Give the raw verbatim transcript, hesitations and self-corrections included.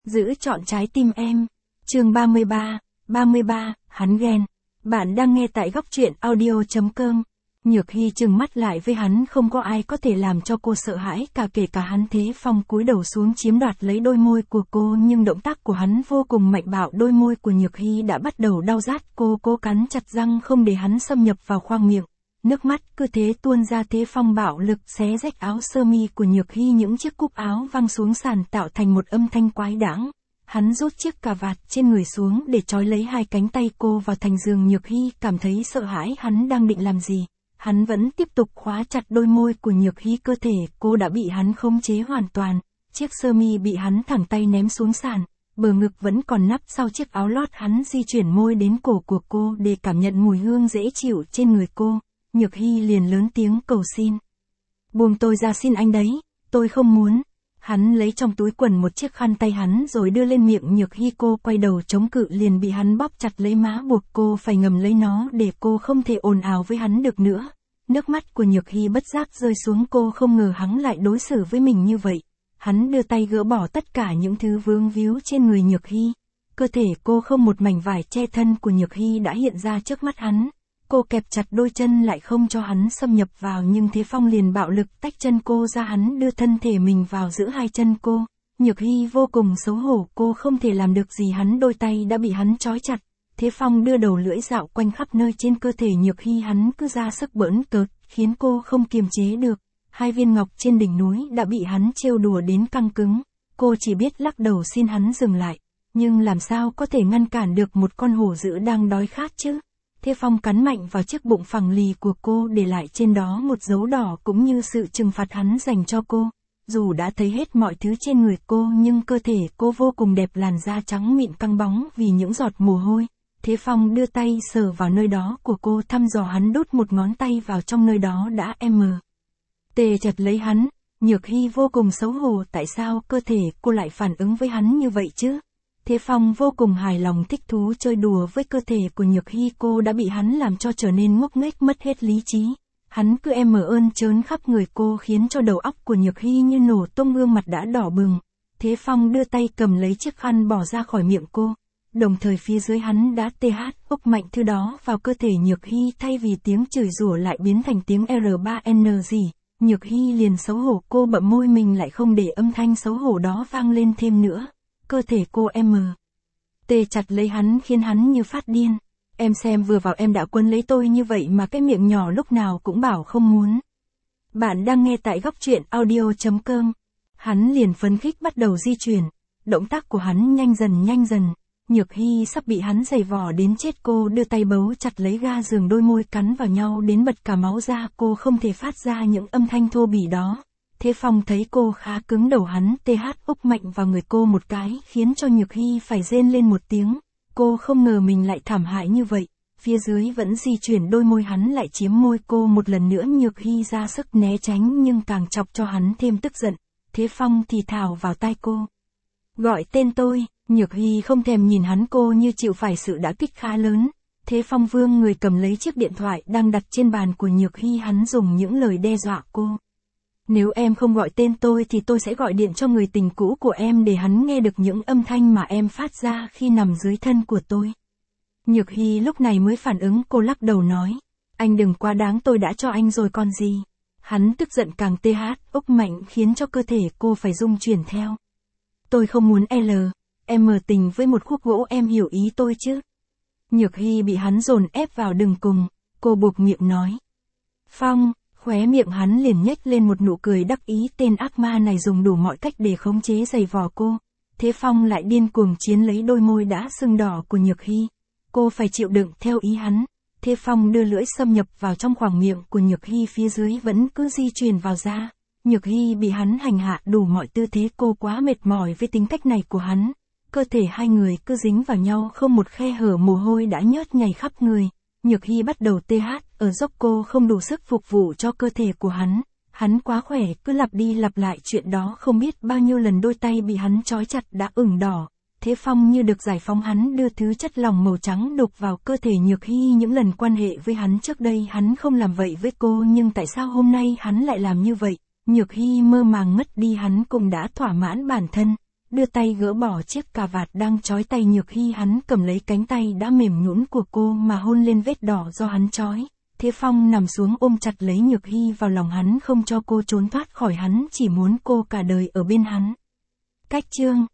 Giữ trọn trái tim em. Chương ba mươi ba, ba mươi ba, hắn ghen. Bạn đang nghe tại góc truyện audio chấm com. Nhược Hy trừng mắt lại với hắn, không có ai có thể làm cho cô sợ hãi cả, kể cả hắn. Thế Phong cúi đầu xuống chiếm đoạt lấy đôi môi của cô, nhưng động tác của hắn vô cùng mạnh bạo. Đôi môi của Nhược Hy đã bắt đầu đau rát, cô cố cắn chặt răng không để hắn xâm nhập vào khoang miệng. Nước mắt cứ thế tuôn ra. Thế Phong bạo lực xé rách áo sơ mi của Nhược Hy, những chiếc cúc áo văng xuống sàn tạo thành một âm thanh quái đãng. Hắn rút chiếc cà vạt trên người xuống để trói lấy hai cánh tay cô vào thành giường. Nhược Hy cảm thấy sợ hãi, hắn đang định làm gì? Hắn vẫn tiếp tục khóa chặt đôi môi của Nhược Hy, cơ thể cô đã bị hắn khống chế hoàn toàn. Chiếc sơ mi bị hắn thẳng tay ném xuống sàn, bờ ngực vẫn còn nắp sau chiếc áo lót. Hắn di chuyển môi đến cổ của cô để cảm nhận mùi hương dễ chịu trên người cô. Nhược Hy liền lớn tiếng cầu xin. Buông tôi ra, xin anh đấy, tôi không muốn. Hắn lấy trong túi quần một chiếc khăn tay hắn rồi đưa lên miệng Nhược Hy. Cô quay đầu chống cự liền bị hắn bóp chặt lấy má, buộc cô phải ngầm lấy nó để cô không thể ồn ào với hắn được nữa. Nước mắt của Nhược Hy bất giác rơi xuống, cô không ngờ hắn lại đối xử với mình như vậy. Hắn đưa tay gỡ bỏ tất cả những thứ vướng víu trên người Nhược Hy. Cơ thể cô không một mảnh vải che thân của Nhược Hy đã hiện ra trước mắt hắn. Cô kẹp chặt đôi chân lại không cho hắn xâm nhập vào, nhưng Thế Phong liền bạo lực tách chân cô ra. Hắn đưa thân thể mình vào giữa hai chân cô. Nhược Hy vô cùng xấu hổ, cô không thể làm được gì, hắn đôi tay đã bị hắn trói chặt. Thế Phong đưa đầu lưỡi dạo quanh khắp nơi trên cơ thể Nhược Hy, hắn cứ ra sức bỡn cợt, khiến cô không kiềm chế được. Hai viên ngọc trên đỉnh núi đã bị hắn trêu đùa đến căng cứng. Cô chỉ biết lắc đầu xin hắn dừng lại. Nhưng làm sao có thể ngăn cản được một con hổ dữ đang đói khát chứ? Thế Phong cắn mạnh vào chiếc bụng phẳng lì của cô, để lại trên đó một dấu đỏ cũng như sự trừng phạt hắn dành cho cô. Dù đã thấy hết mọi thứ trên người cô, nhưng cơ thể cô vô cùng đẹp, làn da trắng mịn căng bóng vì những giọt mồ hôi. Thế Phong đưa tay sờ vào nơi đó của cô, thăm dò. Hắn đút một ngón tay vào trong nơi đó đã m tê chặt lấy hắn. Nhược Hy vô cùng xấu hổ, tại sao cơ thể cô lại phản ứng với hắn như vậy chứ? Thế Phong vô cùng hài lòng, thích thú chơi đùa với cơ thể của Nhược Hy. Cô đã bị hắn làm cho trở nên ngốc nghếch, mất hết lý trí. Hắn cứ em ơn trớn khắp người cô, khiến cho đầu óc của Nhược Hy như nổ tung, gương mặt đã đỏ bừng. Thế Phong đưa tay cầm lấy chiếc khăn bỏ ra khỏi miệng cô. Đồng thời phía dưới hắn đã th úc mạnh thứ đó vào cơ thể Nhược Hy, thay vì tiếng chửi rủa lại biến thành tiếng R ba N gì. Nhược Hy liền xấu hổ, cô bậm môi mình lại không để âm thanh xấu hổ đó vang lên thêm nữa. Cơ thể cô m tê chặt lấy hắn, khiến hắn như phát điên. Em xem, vừa vào em đã quấn lấy tôi như vậy mà cái miệng nhỏ lúc nào cũng bảo không muốn. Bạn đang nghe tại góc truyện audio chấm com. Hắn liền phấn khích bắt đầu di chuyển. Động tác của hắn nhanh dần nhanh dần. Nhược Hy sắp bị hắn giày vò đến chết, cô đưa tay bấu chặt lấy ga giường, đôi môi cắn vào nhau đến bật cả máu ra. Cô không thể phát ra những âm thanh thô bỉ đó. Thế Phong thấy cô khá cứng đầu, hắn th úc mạnh vào người cô một cái, khiến cho Nhược Hy phải rên lên một tiếng. Cô không ngờ mình lại thảm hại như vậy. Phía dưới vẫn di chuyển, đôi môi hắn lại chiếm môi cô một lần nữa. Nhược Hy ra sức né tránh nhưng càng chọc cho hắn thêm tức giận. Thế Phong thì thào vào tai cô. Gọi tên tôi. Nhược Hy không thèm nhìn hắn, cô như chịu phải sự đả kích khá lớn. Thế Phong vương người cầm lấy chiếc điện thoại đang đặt trên bàn của Nhược Hy, hắn dùng những lời đe dọa cô. Nếu em không gọi tên tôi thì tôi sẽ gọi điện cho người tình cũ của em để hắn nghe được những âm thanh mà em phát ra khi nằm dưới thân của tôi. Nhược Hy lúc này mới phản ứng, cô lắc đầu nói. Anh đừng quá đáng, tôi đã cho anh rồi còn gì. Hắn tức giận càng th úc mạnh, khiến cho cơ thể cô phải rung chuyển theo. Tôi không muốn L, em mờ tình với một khúc gỗ, em hiểu ý tôi chứ. Nhược Hy bị hắn dồn ép vào đường cùng, cô buộc miệng nói. Phong. Khóe miệng hắn liền nhếch lên một nụ cười đắc ý, tên ác ma này dùng đủ mọi cách để khống chế giày vò cô. Thế Phong lại điên cuồng chiến lấy đôi môi đã sưng đỏ của Nhược Hy. Cô phải chịu đựng theo ý hắn. Thế Phong đưa lưỡi xâm nhập vào trong khoảng miệng của Nhược Hy, phía dưới vẫn cứ di chuyển vào da. Nhược Hy bị hắn hành hạ đủ mọi tư thế, cô quá mệt mỏi với tính cách này của hắn. Cơ thể hai người cứ dính vào nhau không một khe hở, mồ hôi đã nhớt nhảy khắp người. Nhược Hy bắt đầu th ở dốc, cô không đủ sức phục vụ cho cơ thể của hắn. Hắn quá khỏe, cứ lặp đi lặp lại chuyện đó không biết bao nhiêu lần, đôi tay bị hắn trói chặt đã ửng đỏ. Thế Phong như được giải phóng, hắn đưa thứ chất lỏng màu trắng đục vào cơ thể Nhược Hy. Những lần quan hệ với hắn trước đây hắn không làm vậy với cô, nhưng tại sao hôm nay hắn lại làm như vậy? Nhược Hy mơ màng mất đi, hắn cũng đã thỏa mãn bản thân. đưa tay gỡ bỏ chiếc cà vạt đang trói tay Nhược Hy. Hắn cầm lấy cánh tay đã mềm nhũn của cô mà hôn lên vết đỏ do hắn trói. Thế Phong nằm xuống ôm chặt lấy Nhược Hy vào lòng hắn không cho cô trốn thoát khỏi hắn, chỉ muốn cô cả đời ở bên hắn. Cách chương